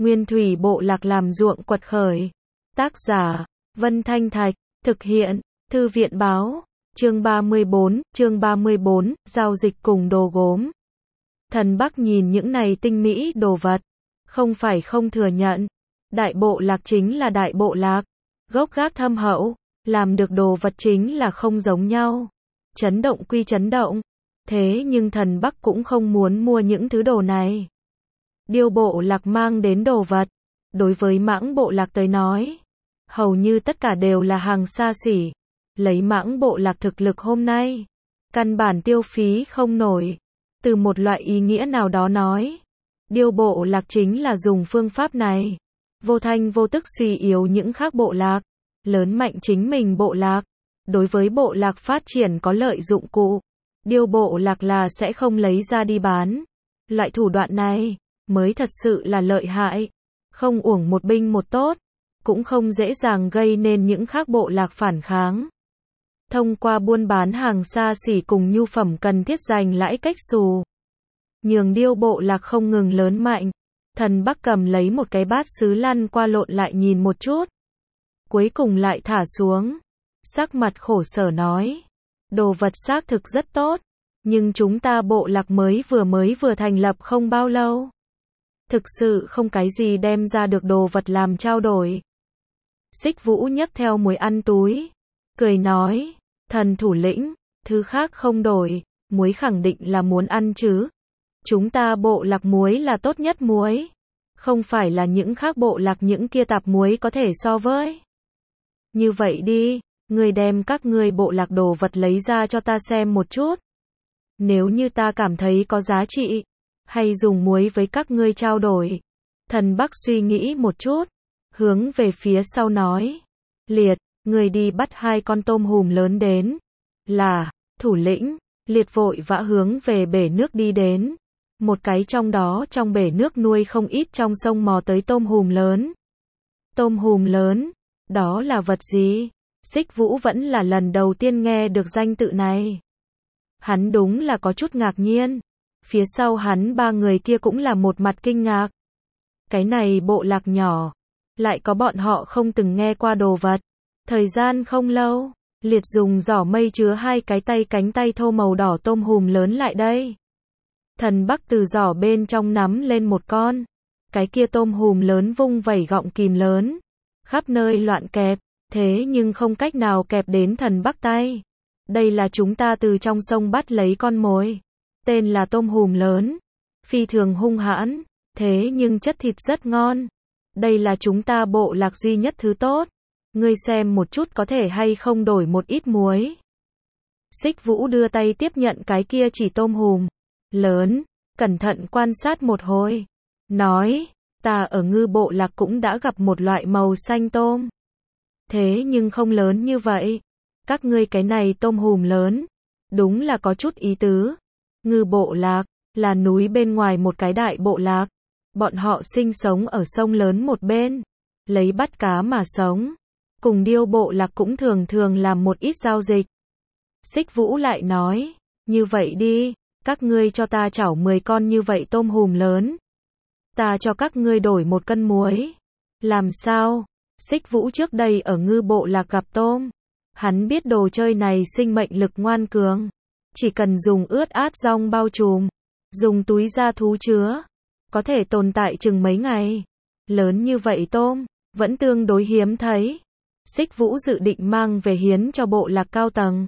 Nguyên thủy bộ lạc làm ruộng quật khởi. Tác giả, Vân Thanh Thạch, thực hiện, Thư viện báo, chương 34, giao dịch cùng đồ gốm. Thần Bắc nhìn những này tinh mỹ đồ vật, không phải không thừa nhận, đại bộ lạc chính là đại bộ lạc, gốc gác thâm hậu, làm được đồ vật chính là không giống nhau. Chấn động quy chấn động, thế nhưng thần Bắc cũng không muốn mua những thứ đồ này. Điêu bộ lạc mang đến đồ vật, đối với Mãng bộ lạc tới nói, hầu như tất cả đều là hàng xa xỉ. Lấy Mãng bộ lạc thực lực hôm nay, căn bản tiêu phí không nổi. Từ một loại ý nghĩa nào đó nói, Điêu bộ lạc chính là dùng phương pháp này, vô thanh vô tức suy yếu những khác bộ lạc, lớn mạnh chính mình bộ lạc. Đối với bộ lạc phát triển có lợi dụng cụ, Điêu bộ lạc là sẽ không lấy ra đi bán. Loại thủ đoạn này mới thật sự là lợi hại, không uổng một binh một tốt, cũng không dễ dàng gây nên những khác bộ lạc phản kháng. Thông qua buôn bán hàng xa xỉ cùng nhu phẩm cần thiết giành lãi cách xù, nhường Điêu bộ lạc không ngừng lớn mạnh. Thần Bắc cầm lấy một cái bát sứ lăn qua lộn lại nhìn một chút, cuối cùng lại thả xuống, sắc mặt khổ sở nói, đồ vật xác thực rất tốt, nhưng chúng ta bộ lạc mới vừa thành lập không bao lâu, thực sự không cái gì đem ra được đồ vật làm trao đổi. Xích Vũ nhấc theo muối ăn túi, cười nói, thần thủ lĩnh, thứ khác không đổi, muối khẳng định là muốn ăn chứ. Chúng ta bộ lạc muối là tốt nhất muối, không phải là những khác bộ lạc những kia tạp muối có thể so với. Như vậy đi, người đem các ngươi bộ lạc đồ vật lấy ra cho ta xem một chút. Nếu như ta cảm thấy có giá trị, hay dùng muối với các ngươi trao đổi. Thần Bắc suy nghĩ một chút, hướng về phía sau nói, Liệt, người đi bắt 2 con tôm hùm lớn đến. Là, thủ lĩnh. Liệt vội vã hướng về bể nước đi đến. Một cái trong đó trong bể nước nuôi không ít trong sông mò tới tôm hùm lớn. Tôm hùm lớn, đó là vật gì? Xích Vũ vẫn là lần đầu tiên nghe được danh tự này. Hắn đúng là có chút ngạc nhiên. Phía sau hắn 3 người kia cũng là một mặt kinh ngạc. Cái này bộ lạc nhỏ, lại có bọn họ không từng nghe qua đồ vật. Thời gian không lâu, Liệt dùng giỏ mây chứa 2 cái cánh tay thô màu đỏ tôm hùm lớn lại đây. Thần Bắc từ giỏ bên trong nắm lên một con. Cái kia tôm hùm lớn vung vẩy gọng kìm lớn, khắp nơi loạn kẹp, thế nhưng không cách nào kẹp đến thần Bắc tay. Đây là chúng ta từ trong sông bắt lấy con mồi. Tên là tôm hùm lớn, phi thường hung hãn, thế nhưng chất thịt rất ngon. Đây là chúng ta bộ lạc duy nhất thứ tốt. Ngươi xem một chút có thể hay không đổi một ít muối. Xích Vũ đưa tay tiếp nhận cái kia chỉ tôm hùm lớn, cẩn thận quan sát một hồi, nói, ta ở Ngư bộ lạc cũng đã gặp một loại màu xanh tôm. Thế nhưng không lớn như vậy. Các ngươi cái này tôm hùm lớn, đúng là có chút ý tứ. Ngư bộ lạc là núi bên ngoài một cái đại bộ lạc. Bọn họ sinh sống ở sông lớn một bên, lấy bắt cá mà sống. Cùng Điêu bộ lạc cũng thường làm một ít giao dịch. Xích Vũ lại nói, như vậy đi, các ngươi cho ta chảo 10 con như vậy tôm hùm lớn. Ta cho các ngươi đổi 1 cân muối. Làm sao? Xích Vũ trước đây ở Ngư bộ lạc gặp tôm. Hắn biết đồ chơi này sinh mệnh lực ngoan cường. Chỉ cần dùng ướt át rong bao trùm, dùng túi da thú chứa, có thể tồn tại chừng mấy ngày. Lớn như vậy tôm, vẫn tương đối hiếm thấy. Xích Vũ dự định mang về hiến cho bộ lạc cao tầng.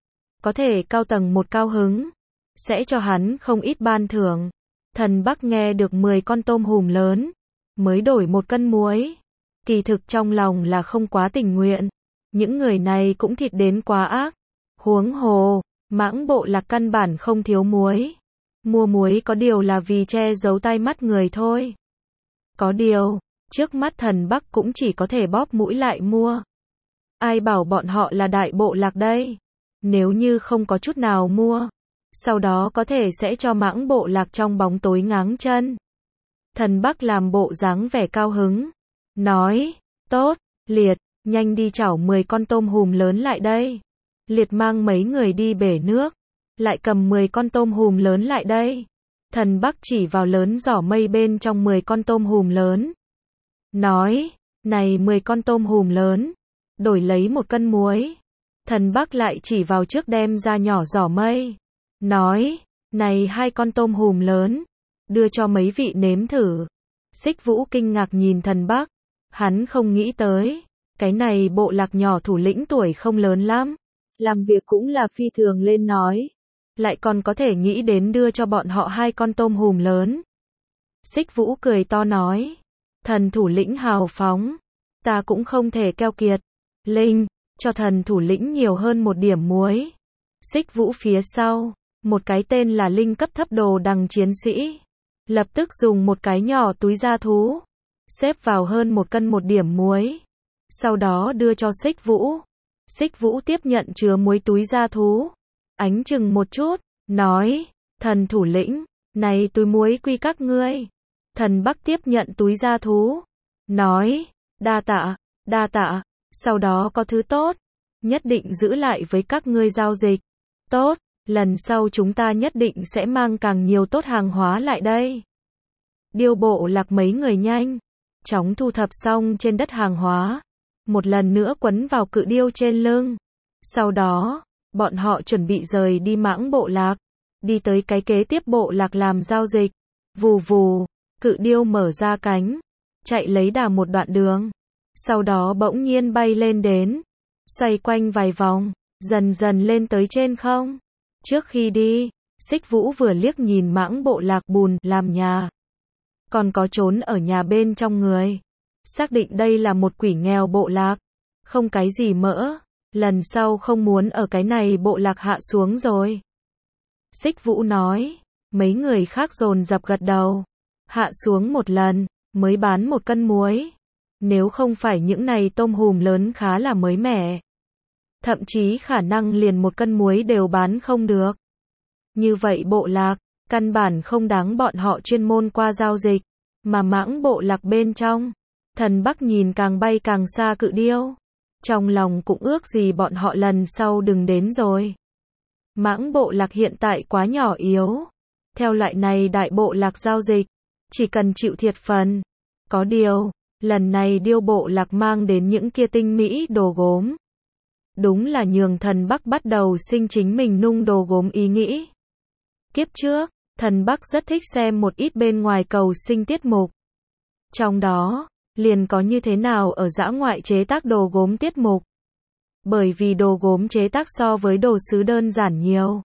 Có thể cao tầng một cao hứng, sẽ cho hắn không ít ban thưởng. Thần Bắc nghe được 10 con tôm hùm lớn, mới đổi 1 cân muối. Kỳ thực trong lòng là không quá tình nguyện. Những người này cũng thịt đến quá ác. Huống hồ, Mãng bộ lạc căn bản không thiếu muối. Mua muối có điều là vì che giấu tai mắt người thôi. Có điều, trước mắt thần Bắc cũng chỉ có thể bóp mũi lại mua. Ai bảo bọn họ là đại bộ lạc đây? Nếu như không có chút nào mua, sau đó có thể sẽ cho Mãng bộ lạc trong bóng tối ngáng chân. Thần Bắc làm bộ dáng vẻ cao hứng, nói, tốt, Liệt, nhanh đi chảo 10 con tôm hùm lớn lại đây. Liệt mang mấy người đi bể nước, lại cầm 10 con tôm hùm lớn lại đây. Thần Bắc chỉ vào lớn giỏ mây bên trong 10 con tôm hùm lớn, nói, này 10 con tôm hùm lớn, đổi lấy 1 cân muối. Thần Bắc lại chỉ vào trước đem ra nhỏ giỏ mây, nói, này 2 con tôm hùm lớn, đưa cho mấy vị nếm thử. Xích Vũ kinh ngạc nhìn Thần Bắc, hắn không nghĩ tới, cái này bộ lạc nhỏ thủ lĩnh tuổi không lớn lắm, làm việc cũng là phi thường lên nói, lại còn có thể nghĩ đến đưa cho bọn họ 2 con tôm hùm lớn. Xích Vũ cười to nói, thần thủ lĩnh hào phóng, ta cũng không thể keo kiệt. Linh, cho thần thủ lĩnh nhiều hơn 1 điểm muối. Xích Vũ phía sau, một cái tên là Linh cấp thấp đồ đằng chiến sĩ, lập tức dùng một cái nhỏ túi da thú, xếp vào hơn 1 cân 1 điểm muối, sau đó đưa cho Xích Vũ. Xích Vũ tiếp nhận chứa muối túi da thú, ánh chừng một chút, nói, thần thủ lĩnh, này túi muối quy các ngươi. Thần Bắc tiếp nhận túi da thú, nói, đa tạ, sau đó có thứ tốt, nhất định giữ lại với các ngươi giao dịch. Tốt, lần sau chúng ta nhất định sẽ mang càng nhiều tốt hàng hóa lại đây. Điêu bộ lạc mấy người nhanh chóng thu thập xong trên đất hàng hóa, một lần nữa quấn vào cự điêu trên lưng. Sau đó, bọn họ chuẩn bị rời đi Mãng bộ lạc, đi tới cái kế tiếp bộ lạc làm giao dịch. Vù vù, cự điêu mở ra cánh, chạy lấy đà một đoạn đường, sau đó bỗng nhiên bay lên đến, xoay quanh vài vòng, dần dần lên tới trên không. Trước khi đi, Xích Vũ vừa liếc nhìn Mãng bộ lạc bùn làm nhà, còn có trốn ở nhà bên trong người, xác định đây là một quỷ nghèo bộ lạc, không cái gì mỡ, lần sau không muốn ở cái này bộ lạc hạ xuống rồi. Xích Vũ nói, mấy người khác dồn dập gật đầu, hạ xuống một lần, mới bán 1 cân muối, nếu không phải những này tôm hùm lớn khá là mới mẻ, thậm chí khả năng liền 1 cân muối đều bán không được. Như vậy bộ lạc, căn bản không đáng bọn họ chuyên môn qua giao dịch, mà Mãng bộ lạc bên trong, Thần Bắc nhìn càng bay càng xa cự điêu, trong lòng cũng ước gì bọn họ lần sau đừng đến rồi. Mãng bộ lạc hiện tại quá nhỏ yếu, theo loại này đại bộ lạc giao dịch, chỉ cần chịu thiệt phần. Có điều, lần này điêu bộ lạc mang đến những kia tinh mỹ đồ gốm, đúng là nhường Thần Bắc bắt đầu sinh chính mình nung đồ gốm ý nghĩ. Kiếp trước, Thần Bắc rất thích xem một ít bên ngoài cầu sinh tiết mục. Trong đó, liền có như thế nào ở dã ngoại chế tác đồ gốm tiết mục. Bởi vì đồ gốm chế tác so với đồ sứ đơn giản nhiều.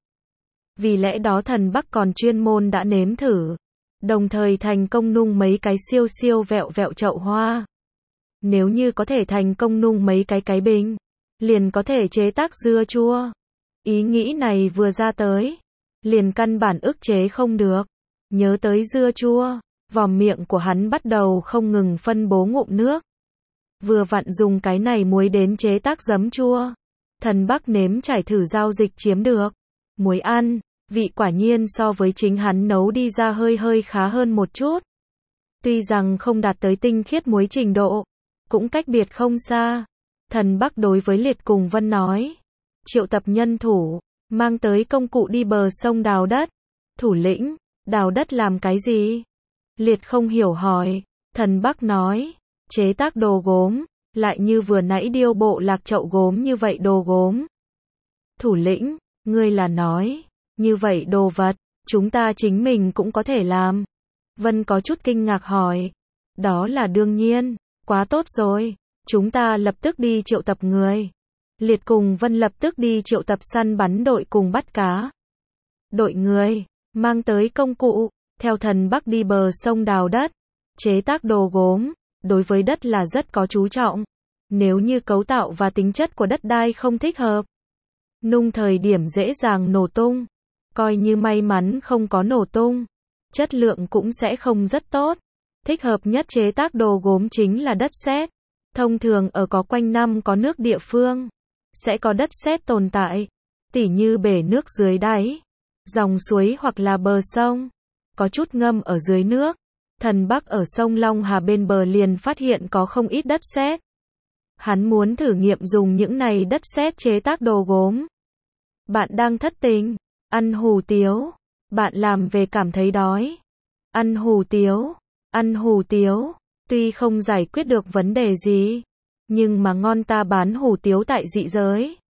Vì lẽ đó Thần Bắc còn chuyên môn đã nếm thử, đồng thời thành công nung mấy cái siêu siêu vẹo vẹo chậu hoa. Nếu như có thể thành công nung mấy cái bình, liền có thể chế tác dưa chua. Ý nghĩ này vừa ra tới, liền căn bản ức chế không được. Nhớ tới dưa chua, vòm miệng của hắn bắt đầu không ngừng phân bố ngụm nước. Vừa vặn dùng cái này muối đến chế tác giấm chua. Thần Bắc nếm trải thử giao dịch chiếm được muối ăn, vị quả nhiên so với chính hắn nấu đi ra hơi khá hơn một chút. Tuy rằng không đạt tới tinh khiết muối trình độ, cũng cách biệt không xa. Thần Bắc đối với Liệt cùng Vân nói, triệu tập nhân thủ, mang tới công cụ đi bờ sông đào đất. Thủ lĩnh, đào đất làm cái gì? Liệt không hiểu hỏi. Thần Bắc nói, chế tác đồ gốm, lại như vừa nãy điêu bộ lạc chậu gốm như vậy đồ gốm. Thủ lĩnh, ngươi là nói, như vậy đồ vật, chúng ta chính mình cũng có thể làm. Vân có chút kinh ngạc hỏi, đó là đương nhiên, quá tốt rồi, chúng ta lập tức đi triệu tập người. Liệt cùng Vân lập tức đi triệu tập săn bắn đội cùng bắt cá. Đội người, mang tới công cụ, theo Thần Bắc đi bờ sông đào đất, chế tác đồ gốm, đối với đất là rất có chú trọng. Nếu như cấu tạo và tính chất của đất đai không thích hợp, nung thời điểm dễ dàng nổ tung. Coi như may mắn không có nổ tung, chất lượng cũng sẽ không rất tốt. Thích hợp nhất chế tác đồ gốm chính là đất sét. Thông thường ở có quanh năm có nước địa phương, sẽ có đất sét tồn tại, tỉ như bể nước dưới đáy, dòng suối hoặc là bờ sông, có chút ngâm ở dưới nước. Thần Bắc ở sông Long Hà bên bờ liền phát hiện có không ít đất sét. Hắn muốn thử nghiệm dùng những này đất sét chế tác đồ gốm. Bạn đang thất tình, ăn hủ tiếu, bạn làm về cảm thấy đói. Ăn hủ tiếu, Tuy không giải quyết được vấn đề gì, nhưng mà ngon ta bán hủ tiếu tại dị giới.